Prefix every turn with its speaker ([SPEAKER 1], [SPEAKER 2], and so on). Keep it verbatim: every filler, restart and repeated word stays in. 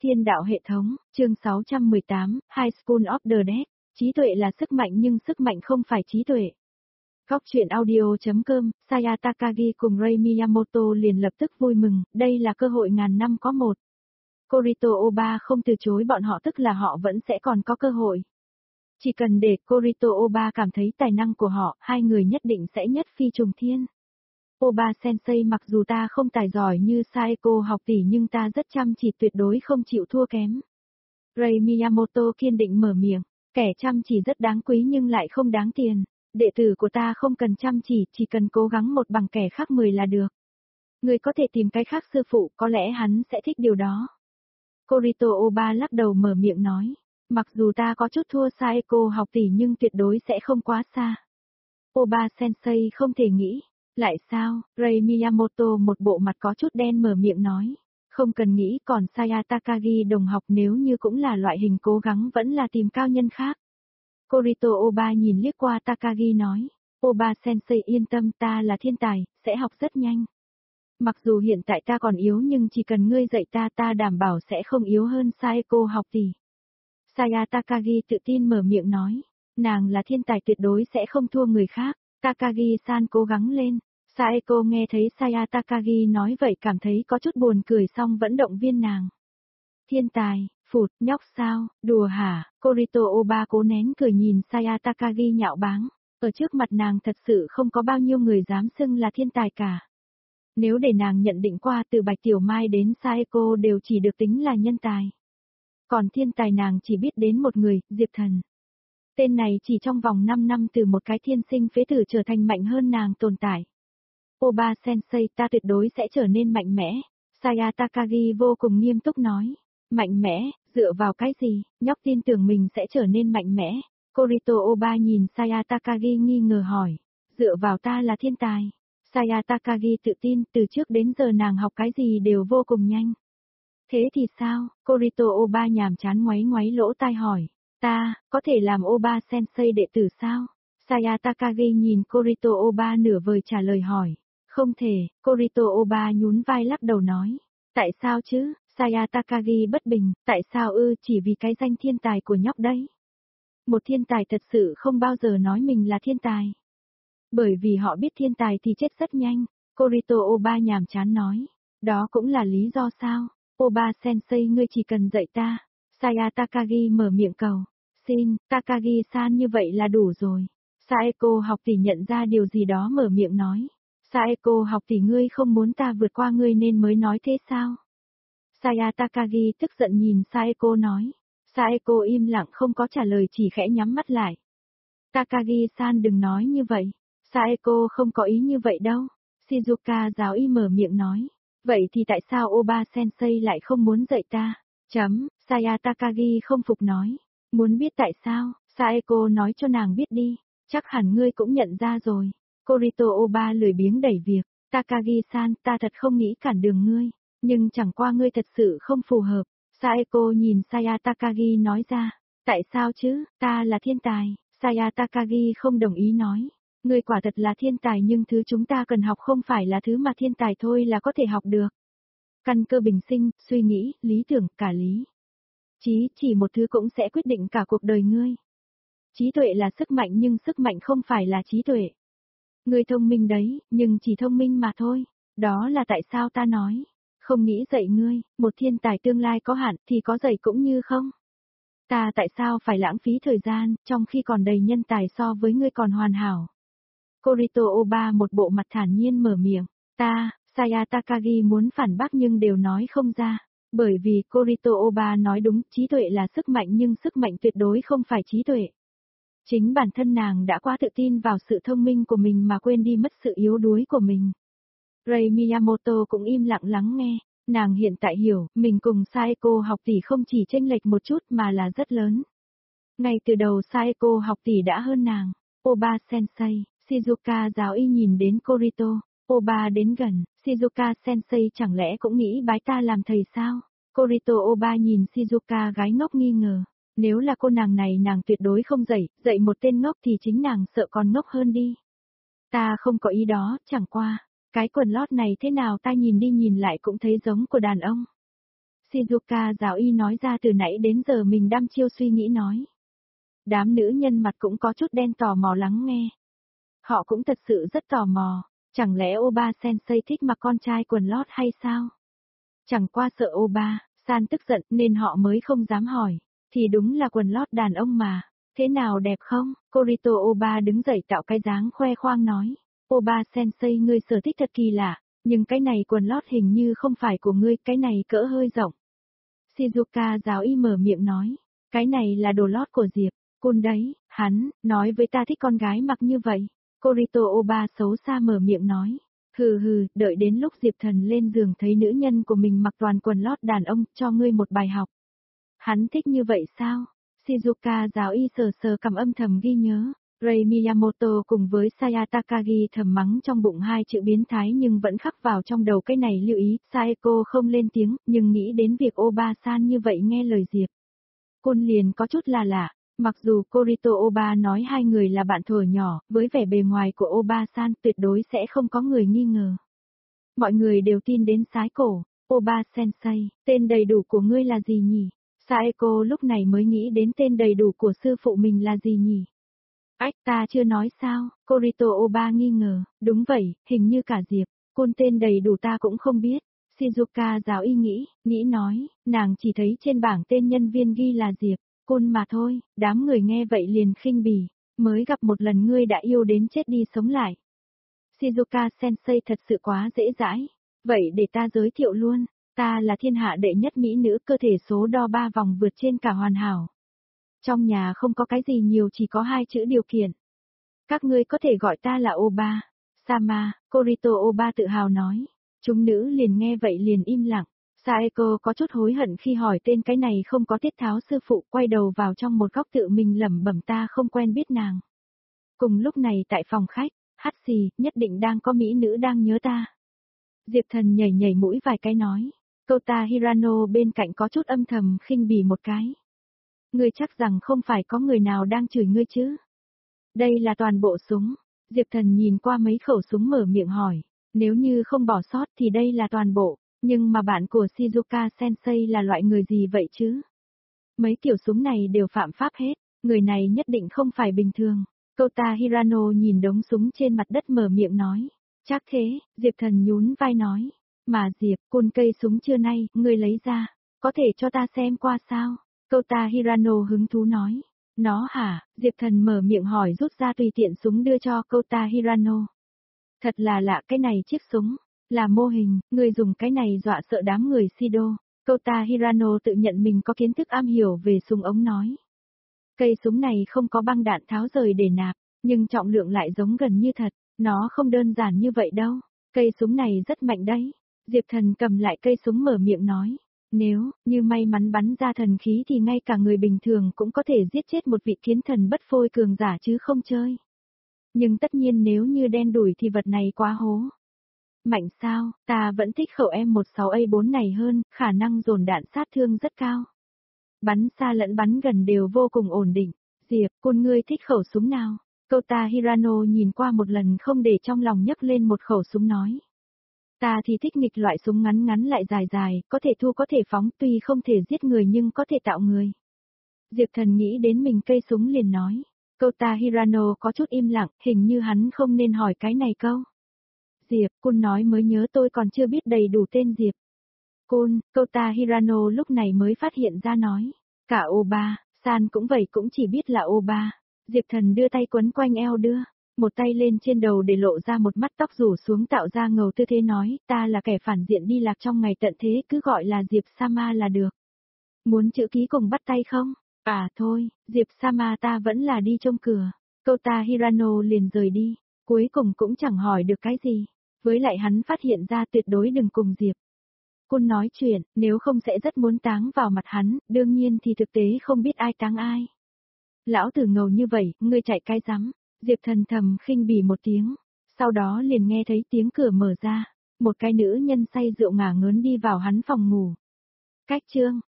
[SPEAKER 1] Thiên đạo hệ thống, chương sáu trăm mười tám, High School of the Dead. Trí tuệ là sức mạnh nhưng sức mạnh không phải trí tuệ. Góc truyện audio.com, Saya Takagi cùng Rei Miyamoto liền lập tức vui mừng, đây là cơ hội ngàn năm có một. Kurito Oba không từ chối bọn họ, tức là họ vẫn sẽ còn có cơ hội. Chỉ cần để Kurito Oba cảm thấy tài năng của họ, hai người nhất định sẽ nhất phi trùng thiên. Oba Sensei, mặc dù ta không tài giỏi như Saeko học tỷ nhưng ta rất chăm chỉ, tuyệt đối không chịu thua kém. Rei Miyamoto kiên định mở miệng, kẻ chăm chỉ rất đáng quý nhưng lại không đáng tiền. Đệ tử của ta không cần chăm chỉ, chỉ cần cố gắng một bằng kẻ khác mười là được. Người có thể tìm cái khác sư phụ, có lẽ hắn sẽ thích điều đó. Kurito Oba lắc đầu mở miệng nói, mặc dù ta có chút thua Saeko học tỷ nhưng tuyệt đối sẽ không quá xa. Oba Sensei không thể nghĩ. Lại sao? Rei Miyamoto một bộ mặt có chút đen mở miệng nói. Không cần nghĩ, còn Saya Takagi đồng học nếu như cũng là loại hình cố gắng vẫn là tìm cao nhân khác. Kurito Oba nhìn liếc qua Takagi nói. Oba Sensei yên tâm, ta là thiên tài, sẽ học rất nhanh. Mặc dù hiện tại ta còn yếu nhưng chỉ cần ngươi dạy ta ta đảm bảo sẽ không yếu hơn Saeko học tỷ. Saya Takagi tự tin mở miệng nói. Nàng là thiên tài, tuyệt đối sẽ không thua người khác. Takagi-san cố gắng lên. Saeko nghe thấy Saya Takagi nói vậy cảm thấy có chút buồn cười xong vẫn động viên nàng. Thiên tài, phụt, nhóc sao, đùa hả? Kurito Oba cố nén cười nhìn Saya Takagi nhạo báng. Ở trước mặt nàng thật sự không có bao nhiêu người dám xưng là thiên tài cả. Nếu để nàng nhận định qua từ Bạch Tiểu Mai đến Saeko đều chỉ được tính là nhân tài. Còn thiên tài nàng chỉ biết đến một người, Diệp Thần. Tên này chỉ trong vòng năm năm từ một cái thiên sinh phế tử trở thành mạnh hơn nàng tồn tại. Oba Sensei, ta tuyệt đối sẽ trở nên mạnh mẽ. Saya Takagi vô cùng nghiêm túc nói. Mạnh mẽ, dựa vào cái gì, nhóc tin tưởng mình sẽ trở nên mạnh mẽ. Kurito Oba nhìn Saya Takagi nghi ngờ hỏi. Dựa vào ta là thiên tài. Saya Takagi tự tin, từ trước đến giờ nàng học cái gì đều vô cùng nhanh. Thế thì sao? Kurito Oba nhàm chán ngoáy ngoáy lỗ tai hỏi. Ta, có thể làm Oba Sensei đệ tử sao? Saya Takagi nhìn Kurito Oba nửa vời trả lời hỏi. Không thể, Kurito Oba nhún vai lắc đầu nói. Tại sao chứ? Saya Takagi bất bình, tại sao ư, chỉ vì cái danh thiên tài của nhóc đấy. Một thiên tài thật sự không bao giờ nói mình là thiên tài. Bởi vì họ biết thiên tài thì chết rất nhanh, Kurito Oba nhàm chán nói. Đó cũng là lý do sao? Oba Sensei, ngươi chỉ cần dạy ta. Saya Takagi mở miệng cầu. Xin, Takagi-san, như vậy là đủ rồi. Saeko học tỷ nhận ra điều gì đó mở miệng nói. Saeko học tỷ, ngươi không muốn ta vượt qua ngươi nên mới nói thế sao? Saya Takagi tức giận nhìn Saeko nói. Saeko im lặng không có trả lời, chỉ khẽ nhắm mắt lại. Takagi-san đừng nói như vậy. Saeko không có ý như vậy đâu. Shizuka giáo y mở miệng nói. Vậy thì tại sao Oba Sensei lại không muốn dạy ta? Chấm, Saya Takagi không phục nói. Muốn biết tại sao, Saeko nói cho nàng biết đi, chắc hẳn ngươi cũng nhận ra rồi. Kurito Oba lười biếng đẩy việc, Takagi-san, ta thật không nghĩ cản đường ngươi, nhưng chẳng qua ngươi thật sự không phù hợp. Saeko nhìn Saya Takagi nói ra, tại sao chứ, ta là thiên tài. Saya Takagi không đồng ý nói, ngươi quả thật là thiên tài nhưng thứ chúng ta cần học không phải là thứ mà thiên tài thôi là có thể học được. Căn cơ bình sinh, suy nghĩ, lý tưởng, cả lý. Chí chỉ một thứ cũng sẽ quyết định cả cuộc đời ngươi. Trí tuệ là sức mạnh nhưng sức mạnh không phải là trí tuệ. Ngươi thông minh đấy, nhưng chỉ thông minh mà thôi. Đó là tại sao ta nói. Không nghĩ dạy ngươi, một thiên tài tương lai có hạn thì có dạy cũng như không. Ta tại sao phải lãng phí thời gian, trong khi còn đầy nhân tài so với ngươi còn hoàn hảo. Kurito Oba một bộ mặt thản nhiên mở miệng. Ta, Saya Takagi muốn phản bác nhưng đều nói không ra. Bởi vì Kurito Oba nói đúng, trí tuệ là sức mạnh nhưng sức mạnh tuyệt đối không phải trí tuệ. Chính bản thân nàng đã quá tự tin vào sự thông minh của mình mà quên đi mất sự yếu đuối của mình. Rei Miyamoto cũng im lặng lắng nghe, nàng hiện tại hiểu, mình cùng Saeko học tỷ không chỉ chênh lệch một chút mà là rất lớn. Ngay từ đầu Saeko học tỷ đã hơn nàng. Oba Sensei, Shizuka giáo y nhìn đến Kurito. Oba đến gần, Shizuka Sensei chẳng lẽ cũng nghĩ bái ta làm thầy sao? Kurito Oba nhìn Shizuka gái ngốc nghi ngờ. Nếu là cô nàng này nàng tuyệt đối không dạy, dạy một tên ngốc thì chính nàng sợ còn ngốc hơn đi. Ta không có ý đó, chẳng qua. Cái quần lót này thế nào ta nhìn đi nhìn lại cũng thấy giống của đàn ông. Shizuka giáo y nói ra từ nãy đến giờ mình đăm chiêu suy nghĩ nói. Đám nữ nhân mặt cũng có chút đen tò mò lắng nghe. Họ cũng thật sự rất tò mò, chẳng lẽ Oba Sensei thích mặc con trai quần lót hay sao? Chẳng qua sợ Oba San tức giận nên họ mới không dám hỏi, thì đúng là quần lót đàn ông mà, thế nào đẹp không? Kurito Oba đứng dậy tạo cái dáng khoe khoang nói, Oba Sensei ngươi sở thích thật kỳ lạ, nhưng cái này quần lót hình như không phải của ngươi, cái này cỡ hơi rộng. Shizuka giáo y mở miệng nói, cái này là đồ lót của Diệp Kun đấy, hắn nói với ta thích con gái mặc như vậy. Kurito Oba xấu xa mở miệng nói, hừ hừ, đợi đến lúc Diệp Thần lên giường thấy nữ nhân của mình mặc toàn quần lót đàn ông, cho ngươi một bài học. Hắn thích như vậy sao? Shizuka giáo y sờ sờ cầm âm thầm ghi nhớ. Rei Miyamoto cùng với Saya Takagi thầm mắng trong bụng hai chữ biến thái nhưng vẫn khắc vào trong đầu cái này lưu ý. Saeko không lên tiếng, nhưng nghĩ đến việc Oba-san như vậy nghe lời Diệp Kun liền có chút là lạ. Mặc dù Kurito Oba nói hai người là bạn thuở nhỏ, với vẻ bề ngoài của Oba-san tuyệt đối sẽ không có người nghi ngờ. Mọi người đều tin đến sái cổ. Oba Sensei, tên đầy đủ của ngươi là gì nhỉ? Saeko lúc này mới nghĩ đến tên đầy đủ của sư phụ mình là gì nhỉ? Ách, ta chưa nói sao? Kurito Oba nghi ngờ, đúng vậy, hình như cả Diệp Kun tên đầy đủ ta cũng không biết. Shizuka giáo y nghĩ, nghĩ nói, nàng chỉ thấy trên bảng tên nhân viên ghi là Diệp Kun mà thôi. Đám người nghe vậy liền khinh bỉ, mới gặp một lần ngươi đã yêu đến chết đi sống lại. Shizuka Sensei thật sự quá dễ dãi, vậy để ta giới thiệu luôn, ta là thiên hạ đệ nhất mỹ nữ, cơ thể số đo ba vòng vượt trên cả hoàn hảo. Trong nhà không có cái gì nhiều, chỉ có hai chữ điều kiện. Các ngươi có thể gọi ta là Oba Sama, Kurito Oba tự hào nói. Chúng nữ liền nghe vậy liền im lặng. Saeko có chút hối hận khi hỏi tên cái này không có tiết tháo sư phụ, quay đầu vào trong một góc tự mình lẩm bẩm ta không quen biết nàng. Cùng lúc này tại phòng khách, hắt xì, nhất định đang có mỹ nữ đang nhớ ta. Diệp Thần nhảy nhảy mũi vài cái nói. Kota Hirano bên cạnh có chút âm thầm khinh bỉ một cái. Ngươi chắc rằng không phải có người nào đang chửi ngươi chứ? Đây là toàn bộ súng. Diệp Thần nhìn qua mấy khẩu súng mở miệng hỏi. Nếu như không bỏ sót thì đây là toàn bộ. Nhưng mà bạn của Shizuka Sensei là loại người gì vậy chứ? Mấy kiểu súng này đều phạm pháp hết. Người này nhất định không phải bình thường. Kota Hirano nhìn đống súng trên mặt đất mở miệng nói. Chắc thế, Diệp Thần nhún vai nói. Mà Diệp Kun cây súng trưa nay, ngươi lấy ra. Có thể cho ta xem qua sao? Kota Hirano hứng thú nói. Nó hả? Diệp Thần mở miệng hỏi rút ra tùy tiện súng đưa cho Kota Hirano. Thật là lạ, cái này chiếc súng là mô hình, người dùng cái này dọa sợ đám người Shido. Kota Hirano tự nhận mình có kiến thức am hiểu về súng ống nói. Cây súng này không có băng đạn tháo rời để nạp, nhưng trọng lượng lại giống gần như thật, nó không đơn giản như vậy đâu. Cây súng này rất mạnh đấy. Diệp Thần cầm lại cây súng mở miệng nói. Nếu như may mắn bắn ra thần khí thì ngay cả người bình thường cũng có thể giết chết một vị kiến thần bất phôi cường giả chứ không chơi. Nhưng tất nhiên nếu như đen đủi thì vật này quá hố. Mạnh sao, ta vẫn thích khẩu M mười sáu A bốn này hơn, khả năng dồn đạn sát thương rất cao. Bắn xa lẫn bắn gần đều vô cùng ổn định. Diệp, Kun ngươi thích khẩu súng nào? Kota Hirano nhìn qua một lần không để trong lòng nhấc lên một khẩu súng nói. Ta thì thích nghịch loại súng ngắn ngắn lại dài dài, có thể thu có thể phóng, tuy không thể giết người nhưng có thể tạo người. Diệp Thần nghĩ đến mình cây súng liền nói. Kota Hirano có chút im lặng, hình như hắn không nên hỏi cái này câu. Diệp Kun nói mới nhớ tôi còn chưa biết đầy đủ tên Diệp Kun. Kota Hirano lúc này mới phát hiện ra nói. Cả Oba San cũng vậy, cũng chỉ biết là Oba. Diệp Thần đưa tay quấn quanh eo đưa. Một tay lên trên đầu để lộ ra một mắt tóc rủ xuống tạo ra ngầu tư thế nói, ta là kẻ phản diện đi lạc trong ngày tận thế, cứ gọi là Diệp Sama là được. Muốn chữ ký cùng bắt tay không? À thôi, Diệp Sama ta vẫn là đi trông cửa. Kota Hirano liền rời đi, cuối cùng cũng chẳng hỏi được cái gì. Với lại hắn phát hiện ra tuyệt đối đừng cùng Diệp Kun nói chuyện, nếu không sẽ rất muốn táng vào mặt hắn, đương nhiên thì thực tế không biết ai táng ai. Lão tử ngầu như vậy, ngươi chạy cái rắm. Diệp Thần thầm khinh bỉ một tiếng, sau đó liền nghe thấy tiếng cửa mở ra, một cái nữ nhân say rượu ngả ngớn đi vào hắn phòng ngủ. Cách chương